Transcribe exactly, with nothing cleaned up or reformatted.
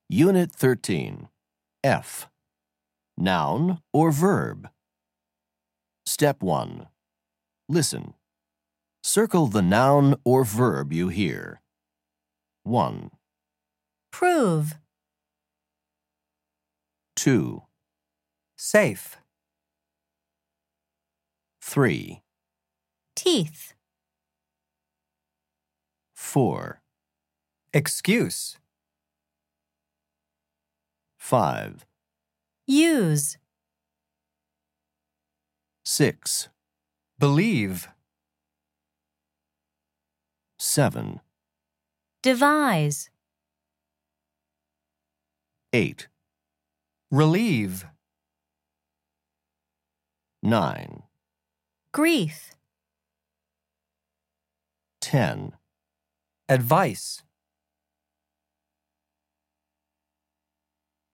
Unit thirteen. F. Noun or verb. Step one. Listen. Circle the noun or verb you hear. one, Prove. two, Safe. three, Teeth. four, Excuse. five, Use. six, Believe. seven, Devise. eight, Relieve. nine, Grief. ten, Advice.